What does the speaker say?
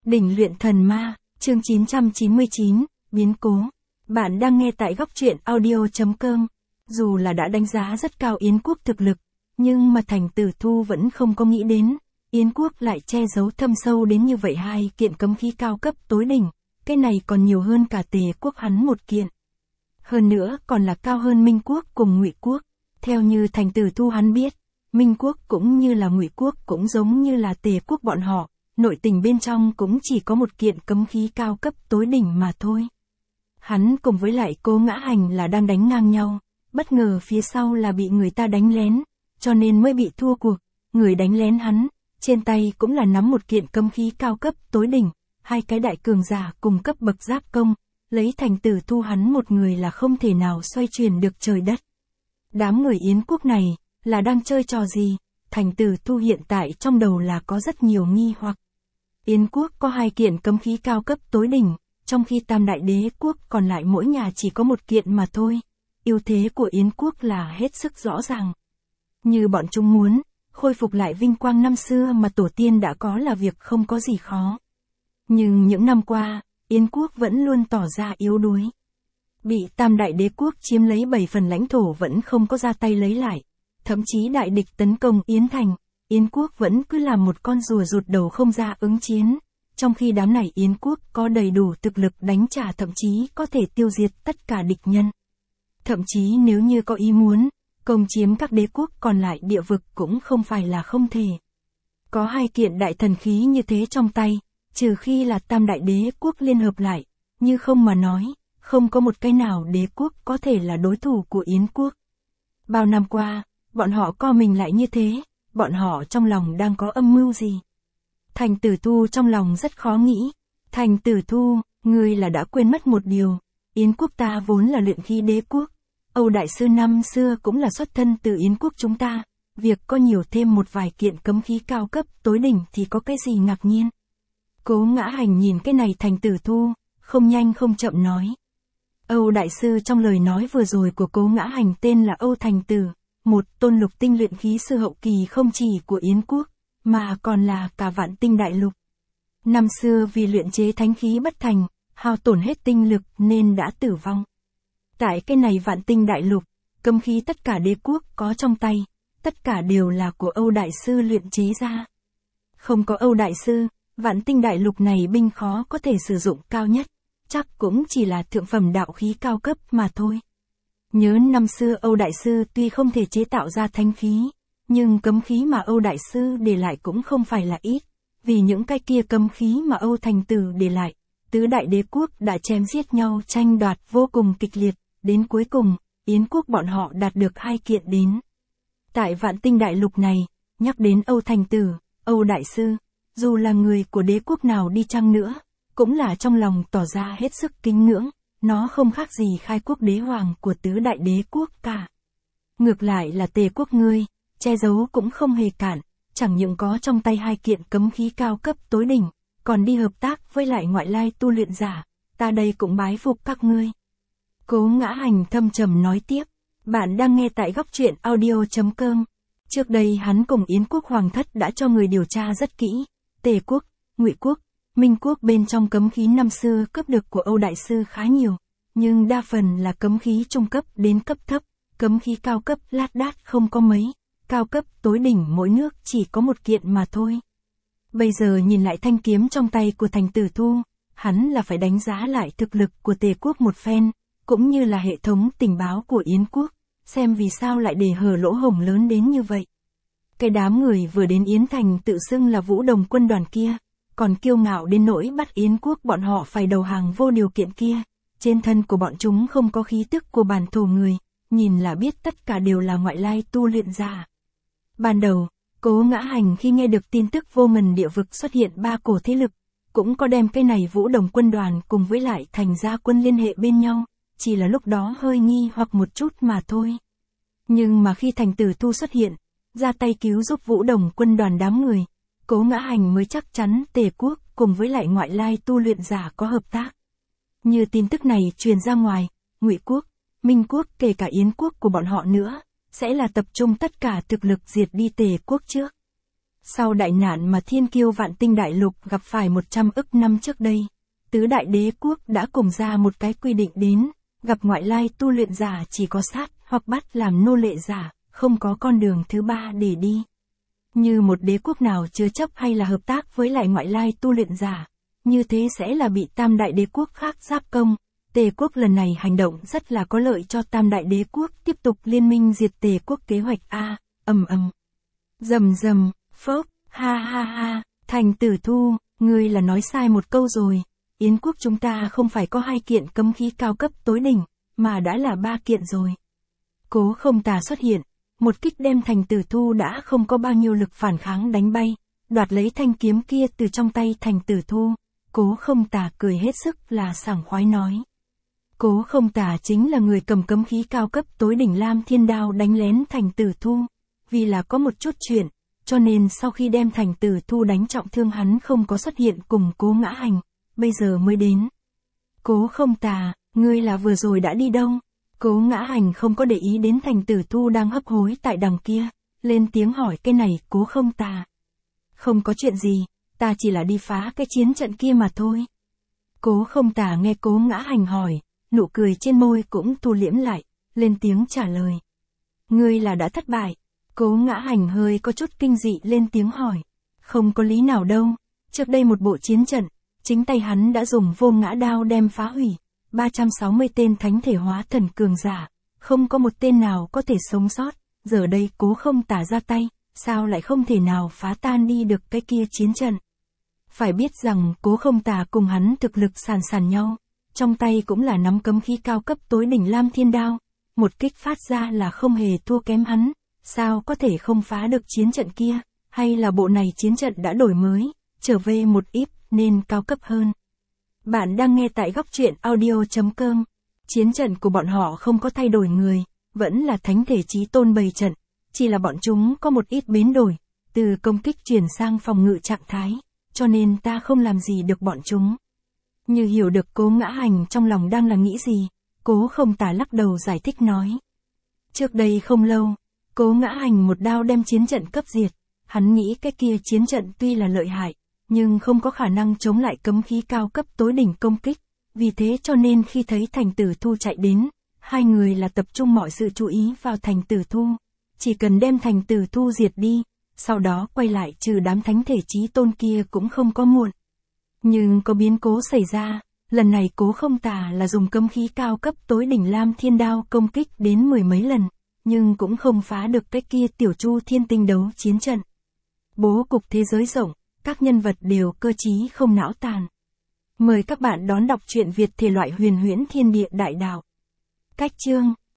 Đỉnh luyện thần ma, chương 999, biến cố. Bạn đang nghe tại góc truyện audio.com. Dù là đã đánh giá rất cao Yến Quốc thực lực, nhưng mà Thành Tử Thu vẫn không có nghĩ đến, Yến Quốc lại che giấu thâm sâu đến như vậy hai kiện cấm khí cao cấp tối đỉnh, cái này còn nhiều hơn cả Tề Quốc hắn một kiện. Hơn nữa còn là cao hơn Minh Quốc cùng Ngụy Quốc, theo như Thành Tử Thu hắn biết, Minh Quốc cũng như là Ngụy Quốc cũng giống như là Tề Quốc bọn họ. Nội tình bên trong cũng chỉ có một kiện cấm khí cao cấp tối đỉnh mà thôi. Hắn cùng với lại Cố Ngã Hành là đang đánh ngang nhau, bất ngờ phía sau là bị người ta đánh lén, cho nên mới bị thua cuộc. Người đánh lén hắn, trên tay cũng là nắm một kiện cấm khí cao cấp tối đỉnh, hai cái đại cường giả cùng cấp bậc giáp công, lấy Thành Tử Thu hắn một người là không thể nào xoay chuyển được trời đất. Đám người Yến Quốc này, là đang chơi trò gì? Thành Tử Thu hiện tại trong đầu là có rất nhiều nghi hoặc. Yến Quốc có hai kiện cấm khí cao cấp tối đỉnh, trong khi Tam Đại Đế Quốc còn lại mỗi nhà chỉ có một kiện mà thôi. Ưu thế của Yến Quốc là hết sức rõ ràng. Như bọn chúng muốn, khôi phục lại vinh quang năm xưa mà tổ tiên đã có là việc không có gì khó. Nhưng những năm qua, Yến Quốc vẫn luôn tỏ ra yếu đuối. Bị Tam Đại Đế Quốc chiếm lấy 7 phần lãnh thổ vẫn không có ra tay lấy lại. Thậm chí đại địch tấn công Yến Thành, Yến Quốc vẫn cứ là một con rùa rụt đầu không ra ứng chiến, trong khi đám này Yến Quốc có đầy đủ thực lực đánh trả, thậm chí có thể tiêu diệt tất cả địch nhân. Thậm chí nếu như có ý muốn, công chiếm các đế quốc còn lại địa vực cũng không phải là không thể. Có hai kiện đại thần khí như thế trong tay, trừ khi là Tam Đại Đế Quốc liên hợp lại, như không mà nói, không có một cái nào đế quốc có thể là đối thủ của Yến Quốc. Bao năm qua, bọn họ co mình lại như thế. Bọn họ trong lòng đang có âm mưu gì? Thành Tử Thu trong lòng rất khó nghĩ. Thành Tử Thu, ngươi là đã quên mất một điều. Yến Quốc ta vốn là luyện khí đế quốc. Âu Đại Sư năm xưa cũng là xuất thân từ Yến Quốc chúng ta. Việc có nhiều thêm một vài kiện cấm khí cao cấp tối đỉnh thì có cái gì ngạc nhiên? Cố Ngã Hành nhìn cái này Thành Tử Thu, không nhanh không chậm nói. Âu Đại Sư trong lời nói vừa rồi của Cố Ngã Hành tên là Âu Thành Tử. Một tôn lục tinh luyện khí sư hậu kỳ không chỉ của Yến Quốc, mà còn là cả vạn tinh đại lục. Năm xưa vì luyện chế thánh khí bất thành, hao tổn hết tinh lực nên đã tử vong. Tại cái này vạn tinh đại lục, cấm khí tất cả đế quốc có trong tay, tất cả đều là của Âu Đại Sư luyện chế ra. Không có Âu Đại Sư, vạn tinh đại lục này binh khó có thể sử dụng cao nhất, chắc cũng chỉ là thượng phẩm đạo khí cao cấp mà thôi. Nhớ năm xưa Âu Đại Sư tuy không thể chế tạo ra thánh khí, nhưng cấm khí mà Âu Đại Sư để lại cũng không phải là ít, vì những cái kia cấm khí mà Âu Thành Tử để lại, tứ đại đế quốc đã chém giết nhau tranh đoạt vô cùng kịch liệt, đến cuối cùng, Yến Quốc bọn họ đạt được hai kiện đến. Tại vạn tinh đại lục này, nhắc đến Âu Thành Tử, Âu Đại Sư, dù là người của đế quốc nào đi chăng nữa, cũng là trong lòng tỏ ra hết sức kính ngưỡng. Nó không khác gì khai quốc đế hoàng của tứ đại đế quốc cả. Ngược lại là Tề Quốc ngươi, che giấu cũng không hề cản, chẳng những có trong tay hai kiện cấm khí cao cấp tối đỉnh, còn đi hợp tác với lại ngoại lai tu luyện giả, ta đây cũng bái phục các ngươi. Cố Ngã Hành thâm trầm nói tiếp, bạn đang nghe tại góc truyện audio.com. Trước đây hắn cùng Yến Quốc Hoàng thất đã cho người điều tra rất kỹ, Tề Quốc, Ngụy Quốc, Minh Quốc bên trong cấm khí năm xưa cấp được của Âu Đại Sư khá nhiều, nhưng đa phần là cấm khí trung cấp đến cấp thấp, cấm khí cao cấp lác đác không có mấy, cao cấp tối đỉnh mỗi nước chỉ có một kiện mà thôi. Bây giờ nhìn lại thanh kiếm trong tay của Thành Tử Thu, hắn là phải đánh giá lại thực lực của Tề Quốc một phen, cũng như là hệ thống tình báo của Yến Quốc, xem vì sao lại để hở lỗ hổng lớn đến như vậy. Cái đám người vừa đến Yến Thành tự xưng là Vũ Đồng quân đoàn kia, còn kiêu ngạo đến nỗi bắt Yến Quốc bọn họ phải đầu hàng vô điều kiện kia, trên thân của bọn chúng không có khí tức của bản thổ người, nhìn là biết tất cả đều là ngoại lai tu luyện giả. Ban đầu, Cố Ngã Hành khi nghe được tin tức Vô Ngần địa vực xuất hiện ba cổ thế lực, cũng có đem cái này Vũ Đồng quân đoàn cùng với lại Thành Gia quân liên hệ bên nhau, chỉ là lúc đó hơi nghi hoặc một chút mà thôi. Nhưng mà khi Thành Tử Thu xuất hiện, ra tay cứu giúp Vũ Đồng quân đoàn đám người, Cố Ngã Hành mới chắc chắn Tề Quốc cùng với lại ngoại lai tu luyện giả có hợp tác. Như tin tức này truyền ra ngoài, Ngụy Quốc, Minh Quốc kể cả Yến Quốc của bọn họ nữa, sẽ là tập trung tất cả thực lực diệt đi Tề Quốc trước. Sau đại nạn mà thiên kiêu vạn tinh đại lục gặp phải 100 ức năm trước đây, tứ đại đế quốc đã cùng ra một cái quy định đến, gặp ngoại lai tu luyện giả chỉ có sát hoặc bắt làm nô lệ giả, không có con đường thứ ba để đi. Như một đế quốc nào chứa chấp hay là hợp tác với lại ngoại lai tu luyện giả, như thế sẽ là bị tam đại đế quốc khác giáp công. Tề quốc lần này hành động rất là có lợi cho tam đại đế quốc tiếp tục liên minh diệt Tề quốc kế hoạch A, rầm rầm, phốc, ha ha ha, Thành Tử Thu, ngươi là nói sai một câu rồi, Yến quốc chúng ta không phải có 2 kiện cấm khí cao cấp tối đỉnh, mà đã là 3 kiện rồi. Cố Không Tà xuất hiện, một kích đem Thành Tử Thu đã không có bao nhiêu lực phản kháng đánh bay, đoạt lấy thanh kiếm kia từ trong tay Thành Tử Thu. Cố Không Tà cười hết sức là sảng khoái nói. Cố Không Tà chính là người cầm cấm khí cao cấp tối đỉnh Lam Thiên Đao đánh lén Thành Tử Thu. Vì là có một chút chuyện, cho nên sau khi đem Thành Tử Thu đánh trọng thương hắn không có xuất hiện cùng Cố Ngã Hành, bây giờ mới đến. Cố Không Tà, ngươi là vừa rồi đã đi đâu? Cố Ngã Hành không có để ý đến Thành Tử Thu đang hấp hối tại đằng kia, lên tiếng hỏi cái này Cố Không Tà. Không có chuyện gì, ta chỉ là đi phá cái chiến trận kia mà thôi. Cố Không Tà nghe Cố Ngã Hành hỏi, nụ cười trên môi cũng thu liễm lại, lên tiếng trả lời. Ngươi là đã thất bại. Cố Ngã Hành hơi có chút kinh dị lên tiếng hỏi. Không có lý nào đâu, trước đây một bộ chiến trận, chính tay hắn đã dùng Vô Ngã Đao đem phá hủy, 360 tên thánh thể hóa thần cường giả, không có một tên nào có thể sống sót, giờ đây Cố Không Tà ra tay, sao lại không thể nào phá tan đi được cái kia chiến trận. Phải biết rằng Cố Không Tà cùng hắn thực lực sàn nhau, trong tay cũng là nắm cấm khí cao cấp tối đỉnh Lam Thiên Đao, một kích phát ra là không hề thua kém hắn, sao có thể không phá được chiến trận kia, hay là bộ này chiến trận đã đổi mới, trở về một ít, nên cao cấp hơn. Bạn đang nghe tại góc truyện audio.com, chiến trận của bọn họ không có thay đổi người, vẫn là thánh thể chí tôn bày trận, chỉ là bọn chúng có một ít biến đổi, từ công kích chuyển sang phòng ngự trạng thái, cho nên ta không làm gì được bọn chúng. Như hiểu được Cố Ngã Hành trong lòng đang là nghĩ gì, Cố Không Tà lắc đầu giải thích nói. Trước đây không lâu, Cố Ngã Hành một đao đem chiến trận cấp diệt, hắn nghĩ cái kia chiến trận tuy là lợi hại, nhưng không có khả năng chống lại cấm khí cao cấp tối đỉnh công kích, vì thế cho nên khi thấy Thành Tử Thu chạy đến, 2 người là tập trung mọi sự chú ý vào Thành Tử Thu, chỉ cần đem Thành Tử Thu diệt đi, sau đó quay lại trừ đám thánh thể chí tôn kia cũng không có muộn. Nhưng có biến cố xảy ra, lần này Cố Không Tà là dùng cấm khí cao cấp tối đỉnh Lam Thiên Đao công kích đến 10 mấy lần, nhưng cũng không phá được cái kia tiểu Chu Thiên Tinh đấu chiến trận. Bố cục thế giới rộng, các nhân vật đều cơ trí không não tàn. Mời các bạn đón đọc truyện Việt thể loại huyền huyễn thiên địa đại đạo. Cách chương,